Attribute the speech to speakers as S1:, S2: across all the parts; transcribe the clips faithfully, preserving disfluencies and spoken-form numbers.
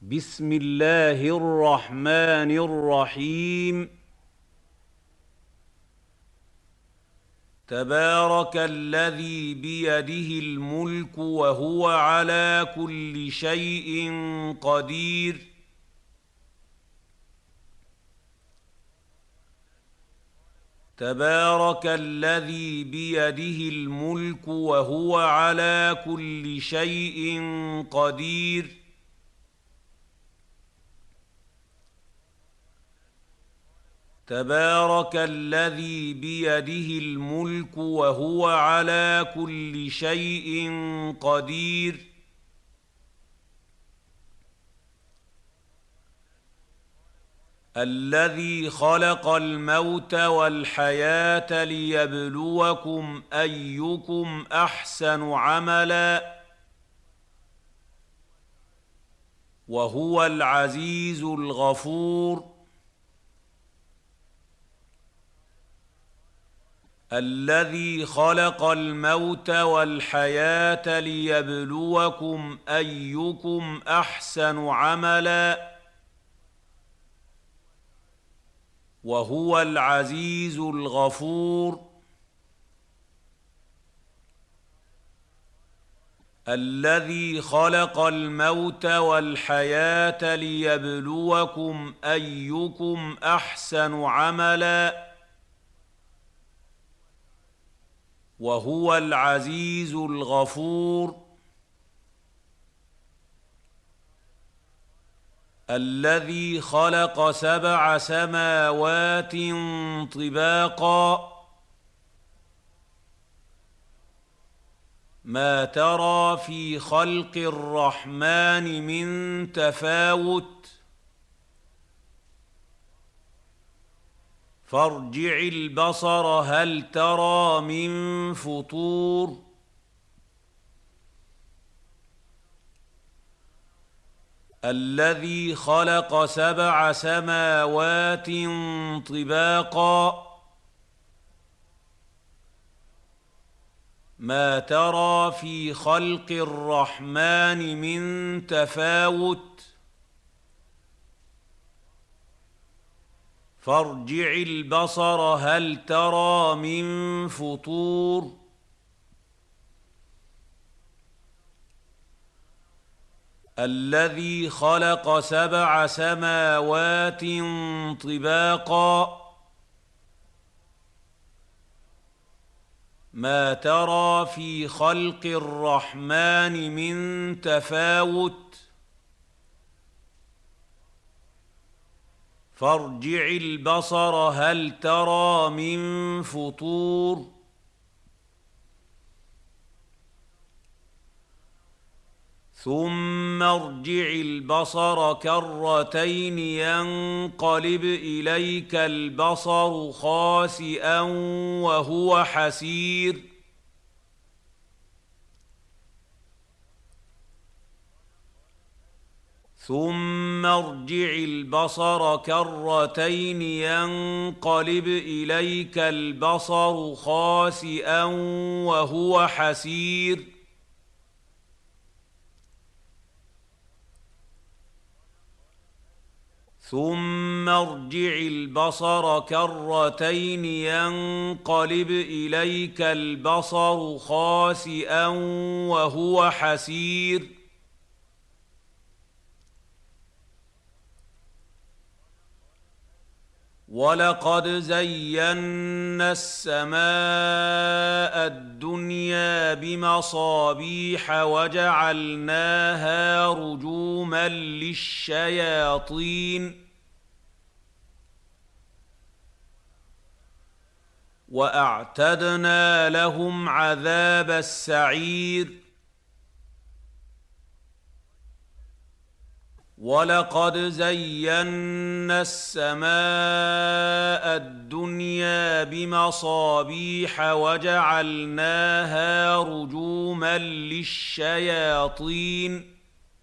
S1: بسم الله الرحمن الرحيم. تبارك الذي بيده الملك وهو على كل شيء قدير. تبارك الذي بيده الملك وهو على كل شيء قدير. تبارك الذي بيده الملك وهو على كل شيء قدير. الذي خلق الموت والحياة ليبلوكم أيكم أحسن عملا وهو العزيز الغفور. الذي خلق الموت والحياة ليبلوكم أيكم أحسن عملا وهو العزيز الغفور. الذي خلق الموت والحياة ليبلوكم أيكم أحسن عملا وهو العزيز الغفور. الذي خلق سبع سماوات طباقا ما ترى في خلق الرحمن من تفاوت فارجع البصر هل ترى من فطور. الذي خلق سبع سماوات طباقا ما ترى في خلق الرحمن من تفاوت فارجع البصر هل ترى من فطور. الذي خلق سبع سماوات طباقا ما ترى في خلق الرحمن من تفاوت فارجع البصر هل ترى من فطور. ثم ارجع البصر كرتين ينقلب إليك البصر خاسئا وهو حسير. ثم ارجع البصر كرتين ينقلب إليك البصر خاسئا وهو حسير. ثم ارجع البصر كرتين ينقلب إليك البصر خاسئا وهو حسير. ولقد زينا السماء الدنيا بمصابيح وجعلناها رجوما للشياطين وأعتدنا لهم عذاب السعير. ولقد زينا السماء الدنيا بمصابيح وجعلناها رجوما للشياطين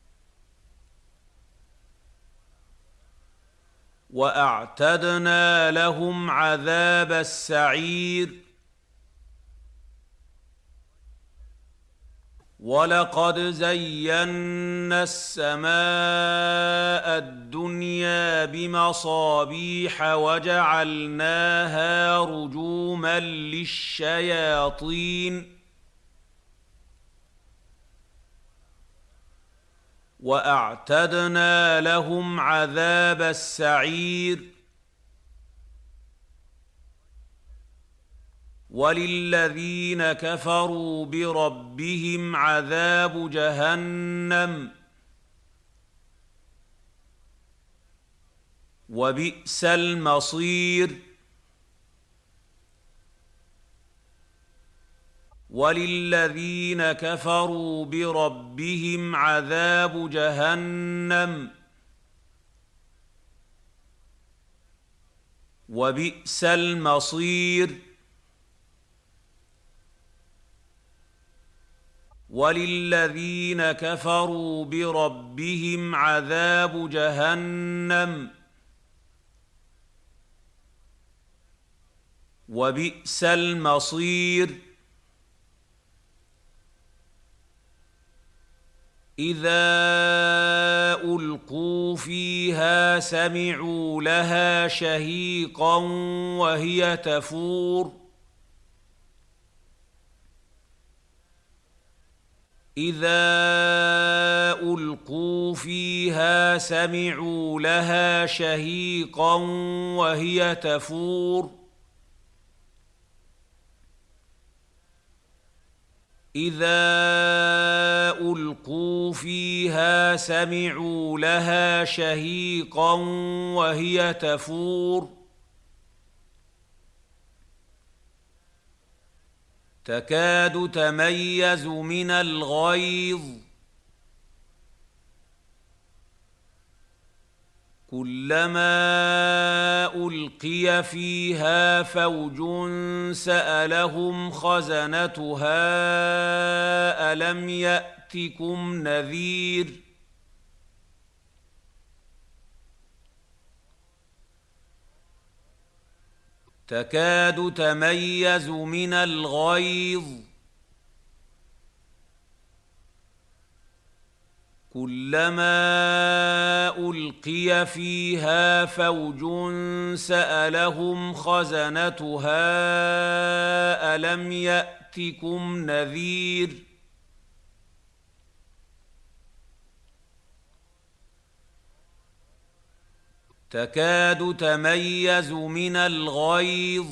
S1: وأعتدنا لهم عذاب السعير. وَلَقَدْ زَيَّنَّا السَّمَاءَ الدُّنْيَا بِمَصَابِيحَ وَجَعَلْنَاهَا رُجُومًا لِّلشَّيَاطِينِ وَأَعْتَدْنَا لَهُمْ عَذَابَ السَّعِيرِ وَلِلَّذِينَ كَفَرُوا بِرَبِّهِمْ عَذَابُ جَهَنَّمَ وَبِئْسَ الْمَصِيرُ وَلِلَّذِينَ كَفَرُوا بِرَبِّهِمْ عَذَابُ جَهَنَّمَ وَبِئْسَ الْمَصِيرُ وَلِلَّذِينَ كَفَرُوا بِرَبِّهِمْ عَذَابُ جَهَنَّمَ وَبِئْسَ الْمَصِيرُ إِذَا أُلْقُوا فِيهَا سَمِعُوا لَهَا شَهِيقًا وَهِيَ تَفُورُ إِذَا أُلْقُوا فِيهَا سَمِعُوا لَهَا شَهِيقًا وَهِيَ تَفُورُ إِذَا أُلْقُوا فِيهَا سَمِعُوا لَهَا شَهِيقًا وَهِيَ تَفُورُ تَكَادُ تَمَيَّزُ مِنَ الْغَيْظِ كُلَّمَا أُلْقِيَ فِيهَا فَوْجٌ سَأَلَهُمْ خَزَنَتُهَا أَلَمْ يَأْتِكُمْ نَذِيرٌ تَكَادُ تَمَيَّزُ مِنَ الْغَيْظِ كُلَّمَا أُلْقِيَ فِيهَا فَوْجٌ سَأَلَهُمْ خَزَنَتُهَا أَلَمْ يَأْتِكُمْ نَذِيرٌ تَكَادُ تَمَيَّزُ مِنَ الْغَيْظِ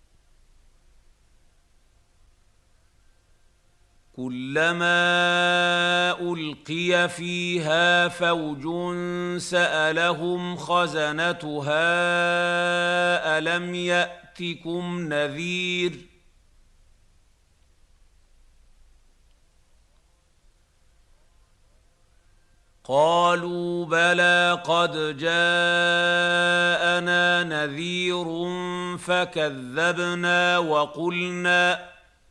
S1: كُلَّمَا أُلْقِيَ فِيهَا فَوْجٌ سَأَلَهُمْ خَزَنَتُهَا أَلَمْ يَأْتِكُمْ نَذِيرٌ قَالُوا بَلَىٰ قَدْ جَاءَنَا نَذِيرٌ فَكَذَّبْنَا وَقُلْنَا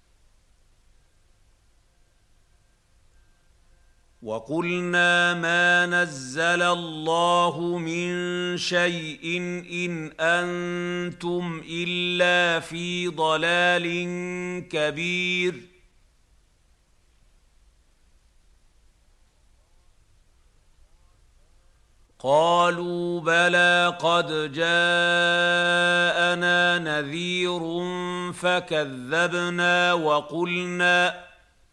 S1: وَقُلْنَا مَا نَزَّلَ اللَّهُ مِن شَيْءٍ إِنْ أَنتُمْ إِلَّا فِي ضَلَالٍ كَبِيرٍ قَالُوا بَلَىٰ قَدْ جَاءَنَا نَذِيرٌ فَكَذَّبْنَا وَقُلْنَا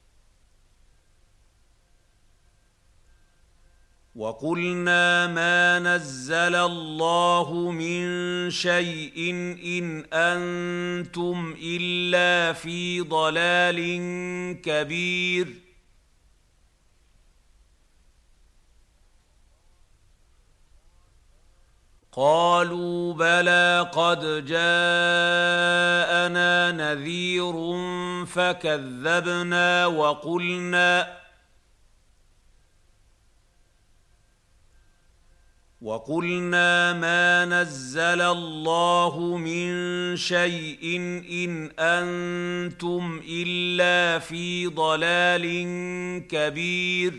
S1: وَقُلْنَا مَا نَزَّلَ اللَّهُ مِن شَيْءٍ إِنْ أَنتُمْ إِلَّا فِي ضَلَالٍ كَبِيرٍ قَالُوا بَلَىٰ قَدْ جَاءَنَا نَذِيرٌ فَكَذَّبْنَا وَقُلْنَا وَقُلْنَا مَا نَزَّلَ اللَّهُ مِن شَيْءٍ إِنْ أَنتُمْ إِلَّا فِي ضَلَالٍ كَبِيرٍ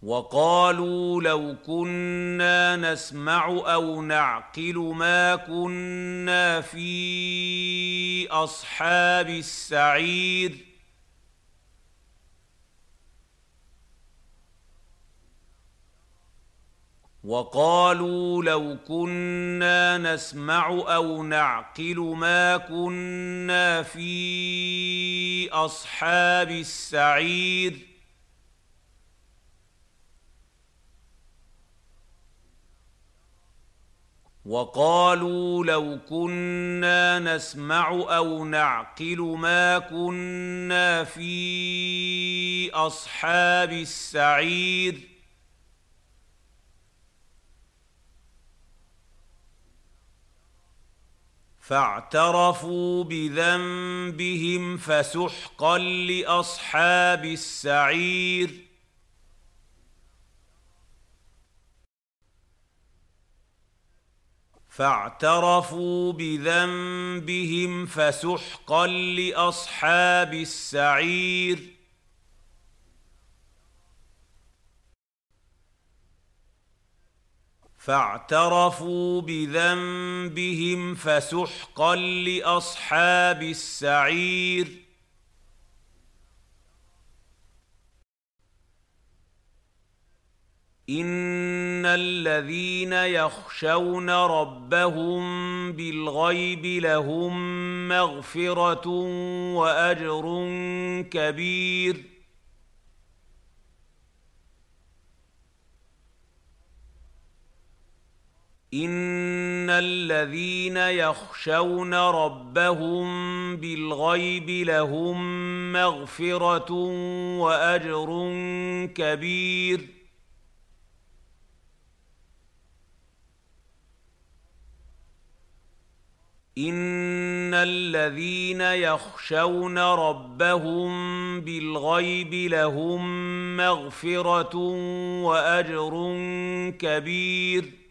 S1: وقالوا لو كنا نسمع أو نعقل ما كنا في أصحاب السعير وقالوا لو كنا نسمع أو نعقل ما كنا في أصحاب السعير وقالوا لو كنا نسمع أو نعقل ما كنا في أصحاب السعير فاعترفوا بذنبهم فسحقا لأصحاب السعير فاعترفوا بذنبهم فسحقا لأصحاب السعير فاعترفوا بذنبهم فسحقا لأصحاب السعير إن الذين يخشون ربهم بالغيب لهم مغفرة وأجر كبير إن الذين يخشون ربهم بالغيب لهم مغفرة وأجر كبير إن الذين يخشون ربهم بالغيب لهم مغفرة وأجر كبير